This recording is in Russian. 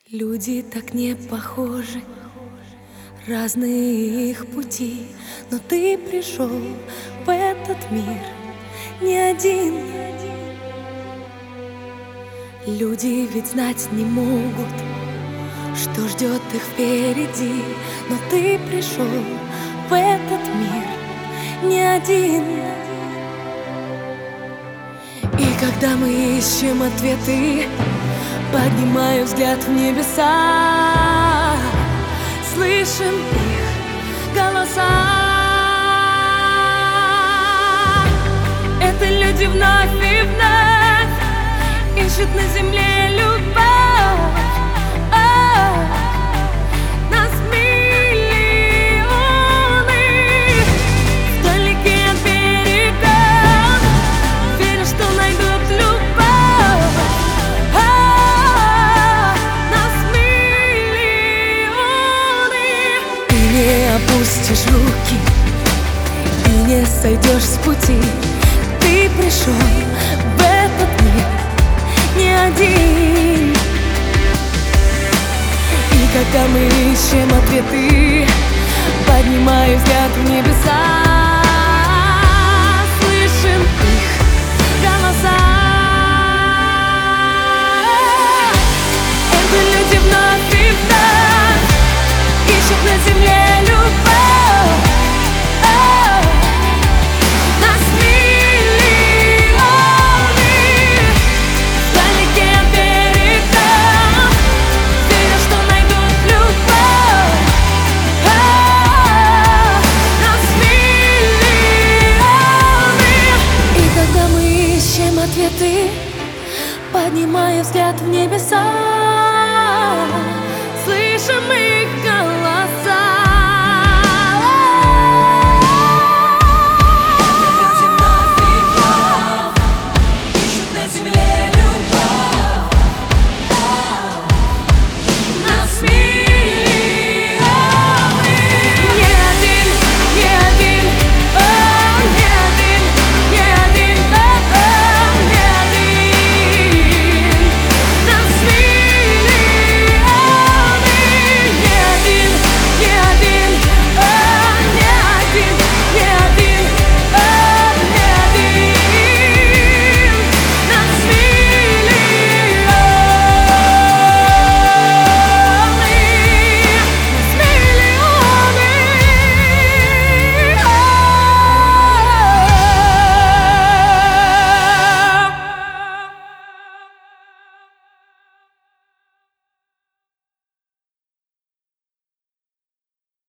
Люди так не похожи, разные их пути, но ты пришел в этот мир не один. Люди ведь знать не могут, что ждет их впереди, но ты пришел в этот мир не один. И когда мы ищем ответы, поднимаю взгляд в небеса, слышим их голоса. Это люди вновь и вновь ищут на земле любовь. Нас миллионы вдалеке от берега, верят, что найдут любовь. Нас миллионы. Ты не опустишь руки и не сойдешь с пути. Ты пришел в этот мир не один. И когда мы ищем ответы, поднимаю взгляд в небеса, слышим их голоса. Это люди вновь и вновь ищут на земле